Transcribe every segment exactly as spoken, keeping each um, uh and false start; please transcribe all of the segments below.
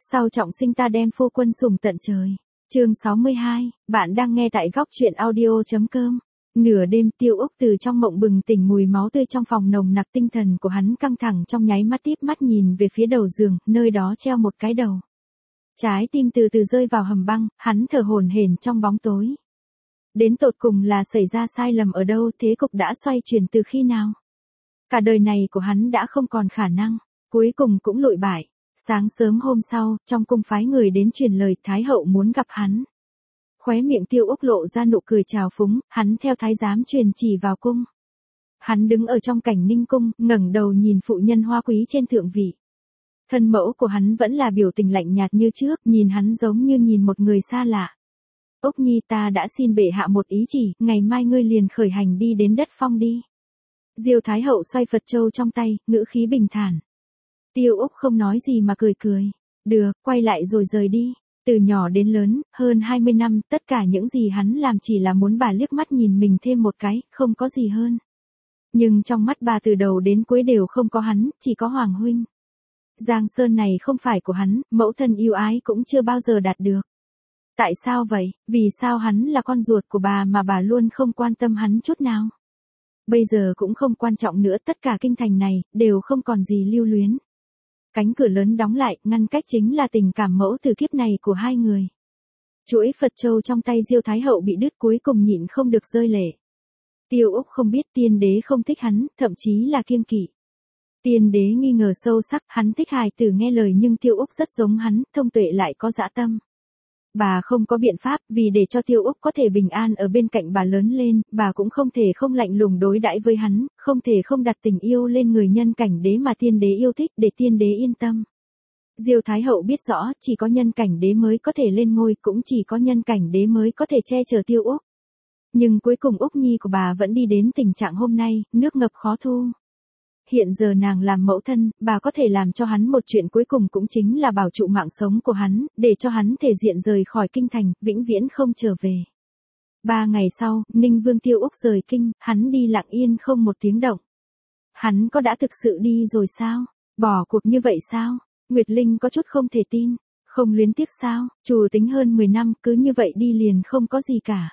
Sau trọng sinh ta đem phu quân sủng tận trời. Chương sáu mươi hai, bạn đang nghe tại góc truyện audio.com. Nửa đêm Tiêu Úc từ trong mộng bừng tỉnh, mùi máu tươi trong phòng nồng nặc, tinh thần của hắn căng thẳng, trong nháy mắt tiếp mắt nhìn về phía đầu giường, nơi đó treo một cái đầu. Trái tim từ từ rơi vào hầm băng, hắn thở hổn hển trong bóng tối. Đến tột cùng là xảy ra sai lầm ở đâu, thế cục đã xoay chuyển từ khi nào? Cả đời này của hắn đã không còn khả năng, cuối cùng cũng lụi bại. Sáng sớm hôm sau, trong cung phái người đến truyền lời Thái hậu muốn gặp hắn. Khóe miệng Tiêu Úc lộ ra nụ cười trào phúng, hắn theo thái giám truyền chỉ vào cung. Hắn đứng ở trong cảnh ninh cung, ngẩng đầu nhìn phụ nhân hoa quý trên thượng vị. Thân mẫu của hắn vẫn là biểu tình lạnh nhạt như trước, nhìn hắn giống như nhìn một người xa lạ. Úc Nhi, ta đã xin bệ hạ một ý chỉ, ngày mai ngươi liền khởi hành đi đến đất phong đi. Diêu Thái hậu xoay Phật châu trong tay, ngữ khí bình thản. Tiêu Úc không nói gì mà cười cười. Được, quay lại rồi rời đi. Từ nhỏ đến lớn, hơn hai mươi năm, tất cả những gì hắn làm chỉ là muốn bà liếc mắt nhìn mình thêm một cái, không có gì hơn. Nhưng trong mắt bà từ đầu đến cuối đều không có hắn, chỉ có Hoàng huynh. Giang sơn này không phải của hắn, mẫu thân yêu ái cũng chưa bao giờ đạt được. Tại sao vậy? Vì sao hắn là con ruột của bà mà bà luôn không quan tâm hắn chút nào? Bây giờ cũng không quan trọng nữa, tất cả kinh thành này, đều không còn gì lưu luyến. Cánh cửa lớn đóng lại, ngăn cách chính là tình cảm mẫu từ kiếp này của hai người. Chuỗi Phật châu trong tay Diêu Thái hậu bị đứt, cuối cùng nhịn không được rơi lệ. Tiêu Úc không biết tiên đế không thích hắn, thậm chí là kiêng kỵ. Tiên đế nghi ngờ sâu sắc, hắn thích hài tử nghe lời nhưng Tiêu Úc rất giống hắn, thông tuệ lại có dã tâm. Bà không có biện pháp, vì để cho Tiêu Úc có thể bình an ở bên cạnh bà lớn lên, bà cũng không thể không lạnh lùng đối đãi với hắn, không thể không đặt tình yêu lên người nhân cảnh đế mà tiên đế yêu thích để tiên đế yên tâm. Diêu Thái hậu biết rõ, chỉ có nhân cảnh đế mới có thể lên ngôi, cũng chỉ có nhân cảnh đế mới có thể che chở Tiêu Úc. Nhưng cuối cùng Úc Nhi của bà vẫn đi đến tình trạng hôm nay, nước ngập khó thu. Hiện giờ nàng làm mẫu thân, bà có thể làm cho hắn một chuyện cuối cùng cũng chính là bảo trụ mạng sống của hắn, để cho hắn thể diện rời khỏi kinh thành, vĩnh viễn không trở về. Ba ngày sau, Ninh Vương Tiêu Úc rời kinh, hắn đi lặng yên không một tiếng động. Hắn có đã thực sự đi rồi sao? Bỏ cuộc như vậy sao? Nguyệt Linh có chút không thể tin. Không luyến tiếc sao? Chủ tính hơn mười năm, cứ như vậy đi liền không có gì cả.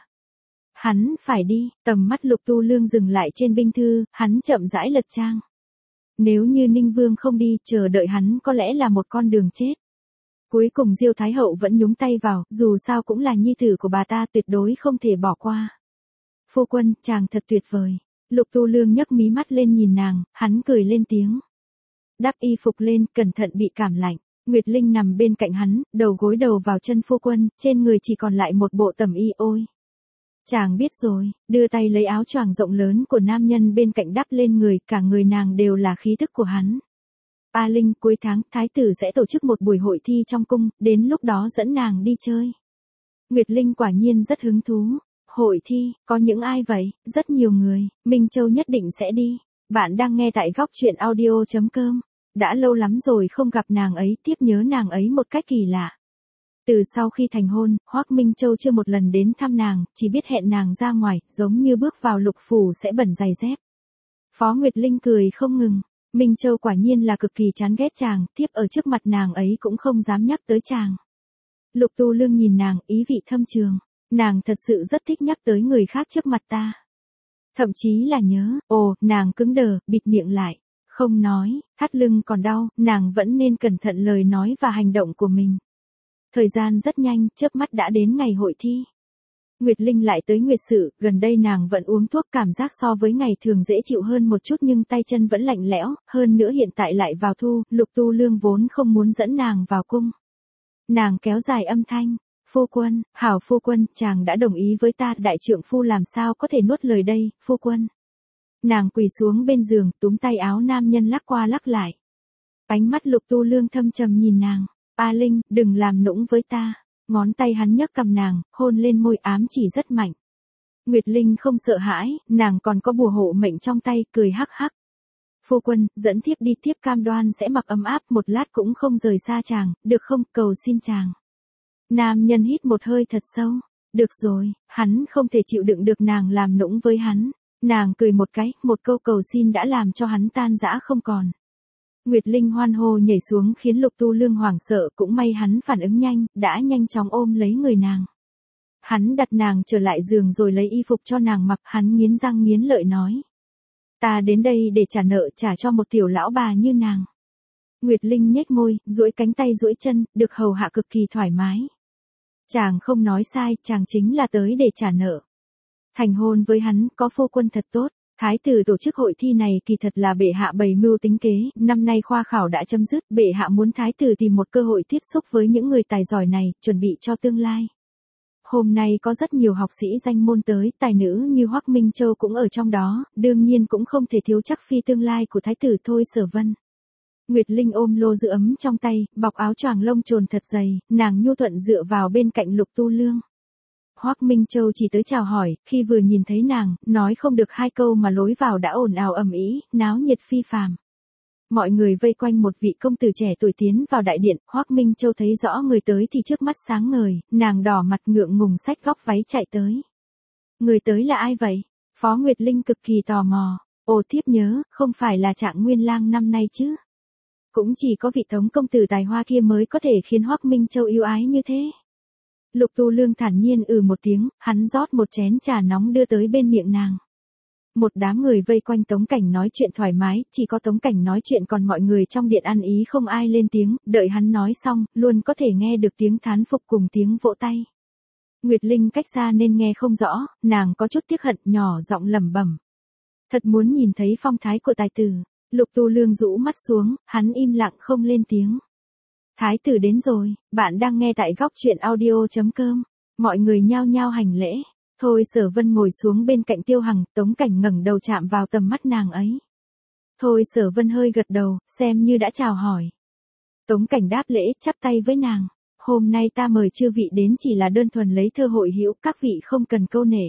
Hắn phải đi, tầm mắt Lục Tu Lương dừng lại trên binh thư, hắn chậm rãi lật trang. Nếu như Ninh Vương không đi, chờ đợi hắn có lẽ là một con đường chết. Cuối cùng Diêu Thái hậu vẫn nhúng tay vào, dù sao cũng là nhi tử của bà ta, tuyệt đối không thể bỏ qua. Phu quân, chàng thật tuyệt vời. Lục Tu Lương nhấc mí mắt lên nhìn nàng, hắn cười lên tiếng. Đắp y phục lên, cẩn thận bị cảm lạnh. Nguyệt Linh nằm bên cạnh hắn, đầu gối đầu vào chân phu quân, trên người chỉ còn lại một bộ tẩm y. Ôi! Chàng biết rồi, đưa tay lấy áo choàng rộng lớn của nam nhân bên cạnh đắp lên người, cả người nàng đều là khí tức của hắn. A Linh, cuối tháng, thái tử sẽ tổ chức một buổi hội thi trong cung, đến lúc đó dẫn nàng đi chơi. Nguyệt Linh quả nhiên rất hứng thú. Hội thi, có những ai vậy? Rất nhiều người, Minh Châu nhất định sẽ đi. Bạn đang nghe tại góc truyện audio.com. Đã lâu lắm rồi không gặp nàng ấy, tiếp nhớ nàng ấy một cách kỳ lạ. Từ sau khi thành hôn, Hoắc Minh Châu chưa một lần đến thăm nàng, chỉ biết hẹn nàng ra ngoài, giống như bước vào lục phủ sẽ bẩn giày dép. Phó Nguyệt Linh cười không ngừng. Minh Châu quả nhiên là cực kỳ chán ghét chàng, tiếp ở trước mặt nàng ấy cũng không dám nhắc tới chàng. Lục Tu Lương nhìn nàng, ý vị thâm trường. Nàng thật sự rất thích nhắc tới người khác trước mặt ta. Thậm chí là nhớ, ồ, nàng cứng đờ, bịt miệng lại. Không nói, thắt lưng còn đau, nàng vẫn nên cẩn thận lời nói và hành động của mình. Thời gian rất nhanh, chớp mắt đã đến ngày hội thi. Nguyệt Linh lại tới Nguyệt Sự, gần đây nàng vẫn uống thuốc, cảm giác so với ngày thường dễ chịu hơn một chút nhưng tay chân vẫn lạnh lẽo, hơn nữa hiện tại lại vào thu, Lục Tu Lương vốn không muốn dẫn nàng vào cung. Nàng kéo dài âm thanh, phu quân, hảo phu quân, chàng đã đồng ý với ta, đại trượng phu làm sao có thể nuốt lời đây, phu quân. Nàng quỳ xuống bên giường, túm tay áo nam nhân lắc qua lắc lại. Ánh mắt Lục Tu Lương thâm trầm nhìn nàng. A Linh, đừng làm nũng với ta. Ngón tay hắn nhấc cầm nàng, hôn lên môi, ám chỉ rất mạnh. Nguyệt Linh không sợ hãi, nàng còn có bùa hộ mệnh trong tay, cười hắc hắc. Phu quân, dẫn thiếp đi, thiếp cam đoan sẽ mặc ấm áp, một lát cũng không rời xa chàng, được không, cầu xin chàng. Nam nhân hít một hơi thật sâu. Được rồi, hắn không thể chịu đựng được nàng làm nũng với hắn. Nàng cười một cái, một câu cầu xin đã làm cho hắn tan rã không còn. Nguyệt Linh hoan hô nhảy xuống khiến Lục Tu Lương hoảng sợ, cũng may hắn phản ứng nhanh, đã nhanh chóng ôm lấy người nàng. Hắn đặt nàng trở lại giường rồi lấy y phục cho nàng mặc, hắn nghiến răng nghiến lợi nói. Ta đến đây để trả nợ, trả cho một tiểu lão bà như nàng. Nguyệt Linh nhếch môi, duỗi cánh tay duỗi chân, được hầu hạ cực kỳ thoải mái. Chàng không nói sai, chàng chính là tới để trả nợ. Thành hôn với hắn, có phu quân thật tốt. Thái tử tổ chức hội thi này kỳ thật là bệ hạ bày mưu tính kế, năm nay khoa khảo đã chấm dứt, bệ hạ muốn thái tử tìm một cơ hội tiếp xúc với những người tài giỏi này, chuẩn bị cho tương lai. Hôm nay có rất nhiều học sĩ danh môn tới, tài nữ như Hoắc Minh Châu cũng ở trong đó, đương nhiên cũng không thể thiếu chắc phi tương lai của thái tử Thôi Sở Vân. Nguyệt Linh ôm lô giữ ấm trong tay, bọc áo choàng lông trồn thật dày, nàng nhu thuận dựa vào bên cạnh Lục Tu Lương. Hoắc Minh Châu chỉ tới chào hỏi, khi vừa nhìn thấy nàng, nói không được hai câu mà lối vào đã ồn ào ầm ĩ, náo nhiệt phi phàm. Mọi người vây quanh một vị công tử trẻ tuổi tiến vào đại điện, Hoắc Minh Châu thấy rõ người tới thì trước mắt sáng ngời, nàng đỏ mặt ngượng ngùng xách góc váy chạy tới. Người tới là ai vậy? Phó Nguyệt Linh cực kỳ tò mò. Ồ, thiếp nhớ, không phải là Trạng Nguyên Lang năm nay chứ? Cũng chỉ có vị tống công tử tài hoa kia mới có thể khiến Hoắc Minh Châu yêu ái như thế. Lục Tu Lương thản nhiên ừ một tiếng, hắn rót một chén trà nóng đưa tới bên miệng nàng. Một đám người vây quanh Tống Cảnh nói chuyện thoải mái, chỉ có Tống Cảnh nói chuyện còn mọi người trong điện ăn ý không ai lên tiếng, đợi hắn nói xong, luôn có thể nghe được tiếng thán phục cùng tiếng vỗ tay. Nguyệt Linh cách xa nên nghe không rõ, nàng có chút tiếc hận, nhỏ giọng lẩm bẩm. Thật muốn nhìn thấy phong thái của tài tử. Lục Tu Lương rũ mắt xuống, hắn im lặng không lên tiếng. Thái tử đến rồi, bạn đang nghe tại góc truyện audio chấm com. Mọi người nhao nhao hành lễ. Thôi Sở Vân ngồi xuống bên cạnh Tiêu Hằng, Tống Cảnh ngẩng đầu chạm vào tầm mắt nàng ấy. Thôi Sở Vân hơi gật đầu, xem như đã chào hỏi. Tống Cảnh đáp lễ, chắp tay với nàng. Hôm nay ta mời chư vị đến chỉ là đơn thuần lấy thơ hội hữu, các vị không cần câu nệ.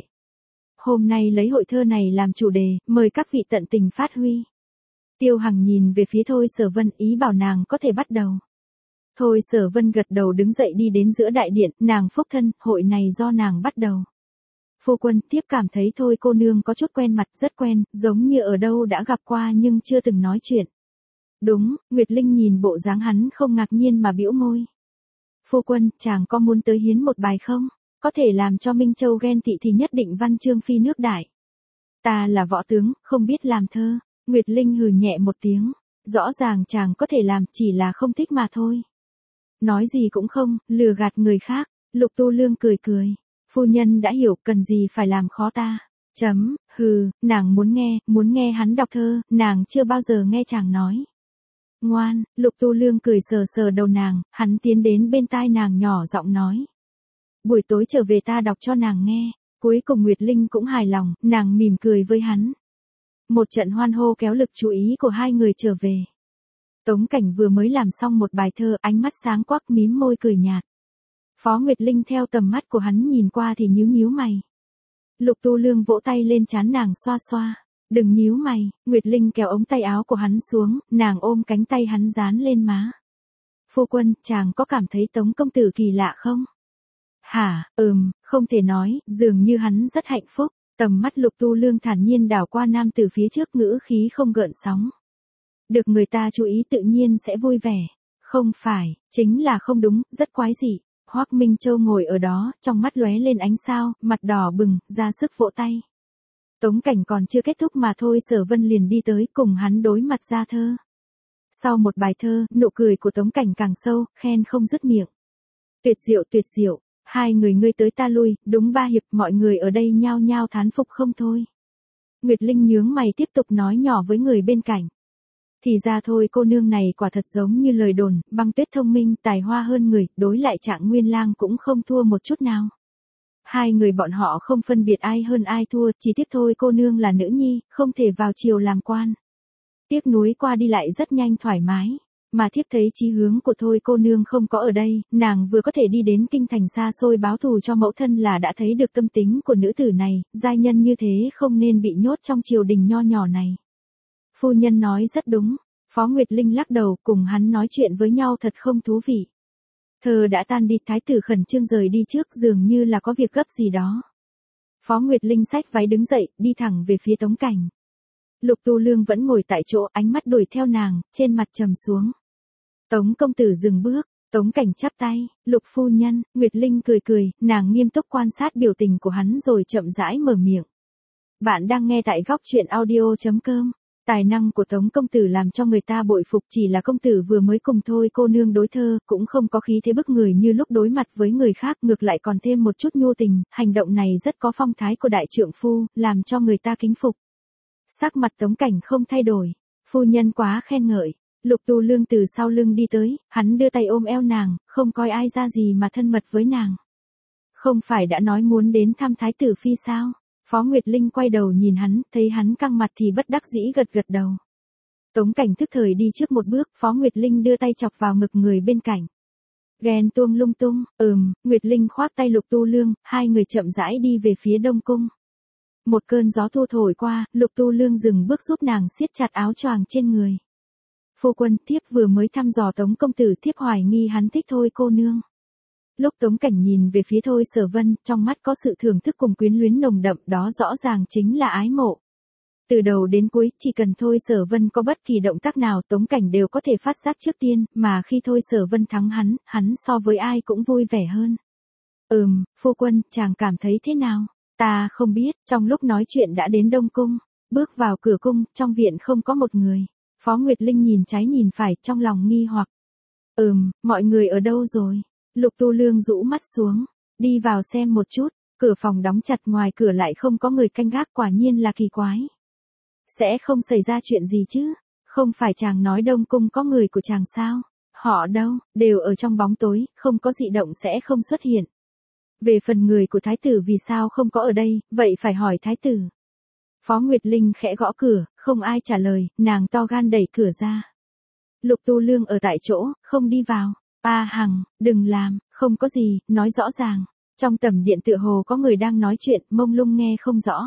Hôm nay lấy hội thơ này làm chủ đề, mời các vị tận tình phát huy. Tiêu Hằng nhìn về phía Thôi Sở Vân, ý bảo nàng có thể bắt đầu. Thôi Sở Vân gật đầu đứng dậy đi đến giữa đại điện, nàng phúc thân, hội này do nàng bắt đầu. Phu quân, tiếp cảm thấy Thôi cô nương có chút quen mặt, rất quen, giống như ở đâu đã gặp qua nhưng chưa từng nói chuyện. Đúng, Nguyệt Linh nhìn bộ dáng hắn không ngạc nhiên mà bĩu môi. Phu quân, chàng có muốn tới hiến một bài không? Có thể làm cho Minh Châu ghen tị thì nhất định văn chương phi nước đại. Ta là võ tướng, không biết làm thơ. Nguyệt Linh hừ nhẹ một tiếng. Rõ ràng chàng có thể làm, chỉ là không thích mà thôi. Nói gì cũng không, lừa gạt người khác. Lục Tu Lương cười cười. Phu nhân đã hiểu, cần gì phải làm khó ta. Chấm, hừ, nàng muốn nghe, muốn nghe hắn đọc thơ, nàng chưa bao giờ nghe chàng nói. Ngoan, Lục Tu Lương cười sờ sờ đầu nàng, hắn tiến đến bên tai nàng nhỏ giọng nói. Buổi tối trở về ta đọc cho nàng nghe. Cuối cùng Nguyệt Linh cũng hài lòng, nàng mỉm cười với hắn. Một trận hoan hô kéo lực chú ý của hai người trở về. Tống Cảnh vừa mới làm xong một bài thơ, ánh mắt sáng quắc mím môi cười nhạt. Phó Nguyệt Linh theo tầm mắt của hắn nhìn qua thì nhíu nhíu mày. Lục Tu Lương vỗ tay lên trán nàng xoa xoa. Đừng nhíu mày, Nguyệt Linh kéo ống tay áo của hắn xuống, nàng ôm cánh tay hắn dán lên má. Phu quân, chàng có cảm thấy Tống công tử kỳ lạ không? Hả, ừm, không thể nói, dường như hắn rất hạnh phúc. Tầm mắt Lục Tu Lương thản nhiên đảo qua nam từ phía trước, ngữ khí không gợn sóng. Được người ta chú ý tự nhiên sẽ vui vẻ. Không phải, chính là không đúng, rất quái dị. Hoắc Minh Châu ngồi ở đó, trong mắt lóe lên ánh sao, mặt đỏ bừng, ra sức vỗ tay. Tống Cảnh còn chưa kết thúc mà Thôi Sở Vân liền đi tới cùng hắn đối mặt ra thơ. Sau một bài thơ, nụ cười của Tống Cảnh càng sâu, khen không dứt miệng. Tuyệt diệu tuyệt diệu, hai người ngươi tới ta lui, đúng ba hiệp, mọi người ở đây nhao nhao thán phục không thôi. Nguyệt Linh nhướng mày tiếp tục nói nhỏ với người bên cạnh. Thì ra thôi cô nương này quả thật giống như lời đồn, Băng Tuyết thông minh, tài hoa hơn người, đối lại Trạng Nguyên Lang cũng không thua một chút nào. Hai người bọn họ không phân biệt ai hơn ai thua, chỉ tiếc thôi cô nương là nữ nhi, không thể vào triều làm quan. Tiếc núi qua đi lại rất nhanh thoải mái, mà thiếp thấy chí hướng của thôi cô nương không có ở đây, nàng vừa có thể đi đến kinh thành xa xôi báo thù cho mẫu thân là đã thấy được tâm tính của nữ tử này, giai nhân như thế không nên bị nhốt trong triều đình nho nhỏ này. Phu nhân nói rất đúng, Phó Nguyệt Linh lắc đầu, cùng hắn nói chuyện với nhau thật không thú vị. Thơ đã tan đi, thái tử khẩn trương rời đi trước, dường như là có việc gấp gì đó. Phó Nguyệt Linh xách váy đứng dậy, đi thẳng về phía Tống Cảnh. Lục Tu Lương vẫn ngồi tại chỗ, ánh mắt đuổi theo nàng, trên mặt trầm xuống. Tống công tử dừng bước, Tống Cảnh chắp tay, Lục phu nhân. Nguyệt Linh cười cười, nàng nghiêm túc quan sát biểu tình của hắn rồi chậm rãi mở miệng. Bạn đang nghe tại góc truyện audio chấm com. Tài năng của Tống công tử làm cho người ta bội phục, chỉ là công tử vừa mới cùng thôi cô nương đối thơ, cũng không có khí thế bức người như lúc đối mặt với người khác, ngược lại còn thêm một chút nhu tình, hành động này rất có phong thái của đại trượng phu, làm cho người ta kính phục. Sắc mặt Tống Cảnh không thay đổi, phu nhân quá khen ngợi. Lục Tu Lương từ sau lưng đi tới, hắn đưa tay ôm eo nàng, không coi ai ra gì mà thân mật với nàng. Không phải đã nói muốn đến thăm Thái tử Phi sao? Phó Nguyệt Linh quay đầu nhìn hắn, thấy hắn căng mặt thì bất đắc dĩ gật gật đầu. Tống Cảnh thức thời đi trước một bước, Phó Nguyệt Linh đưa tay chọc vào ngực người bên cạnh. Ghen tuông lung tung, ừm, Nguyệt Linh khoác tay Lục Tu Lương, hai người chậm rãi đi về phía Đông Cung. Một cơn gió thu thổi qua, Lục Tu Lương dừng bước giúp nàng siết chặt áo choàng trên người. Phu quân, thiếp vừa mới thăm dò Tống công tử, thiếp hoài nghi hắn thích thôi cô nương. Lúc Tống Cảnh nhìn về phía Thôi Sở Vân, trong mắt có sự thưởng thức cùng quyến luyến nồng đậm, đó rõ ràng chính là ái mộ. Từ đầu đến cuối, chỉ cần Thôi Sở Vân có bất kỳ động tác nào, Tống Cảnh đều có thể phát giác trước tiên, mà khi Thôi Sở Vân thắng hắn, hắn so với ai cũng vui vẻ hơn. Ừm, phu quân, chàng cảm thấy thế nào? Ta không biết. Trong lúc nói chuyện đã đến Đông Cung, bước vào cửa cung, trong viện không có một người. Phó Nguyệt Linh nhìn trái nhìn phải, trong lòng nghi hoặc. Ừm, mọi người ở đâu rồi? Lục Tu Lương rũ mắt xuống, đi vào xem một chút, cửa phòng đóng chặt, ngoài cửa lại không có người canh gác, quả nhiên là kỳ quái. Sẽ không xảy ra chuyện gì chứ? Không phải chàng nói Đông Cung có người của chàng sao? Họ đâu, đều ở trong bóng tối, không có dị động sẽ không xuất hiện. Về phần người của Thái tử vì sao không có ở đây, vậy phải hỏi Thái tử. Phó Nguyệt Linh khẽ gõ cửa, không ai trả lời, nàng to gan đẩy cửa ra. Lục Tu Lương ở tại chỗ, không đi vào. A Hằng, đừng làm, không có gì, nói rõ ràng. Trong tầm điện tựa hồ có người đang nói chuyện, mông lung nghe không rõ.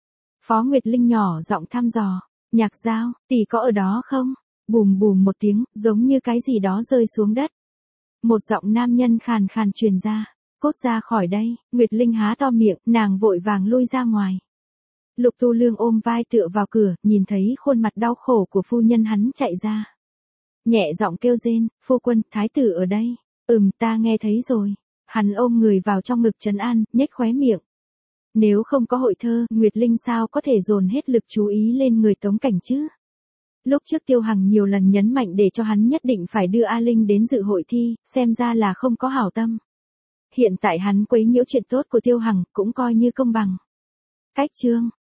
Phó Nguyệt Linh nhỏ giọng thăm dò, Nhạc Giao, tỷ có ở đó không? Bùm bùm một tiếng, giống như cái gì đó rơi xuống đất. Một giọng nam nhân khàn khàn truyền ra, cốt ra khỏi đây. Nguyệt Linh há to miệng, nàng vội vàng lui ra ngoài. Lục Tu Lương ôm vai tựa vào cửa, nhìn thấy khuôn mặt đau khổ của phu nhân hắn chạy ra. Nhẹ giọng kêu rên, phu quân, thái tử ở đây. Ừm, ta nghe thấy rồi. Hắn ôm người vào trong ngực trấn an, nhếch khóe miệng. Nếu không có hội thơ, Nguyệt Linh sao có thể dồn hết lực chú ý lên người Tống Cảnh chứ? Lúc trước Tiêu Hằng nhiều lần nhấn mạnh để cho hắn nhất định phải đưa A Linh đến dự hội thi, xem ra là không có hảo tâm. Hiện tại hắn quấy nhiễu chuyện tốt của Tiêu Hằng, cũng coi như công bằng. Cách chương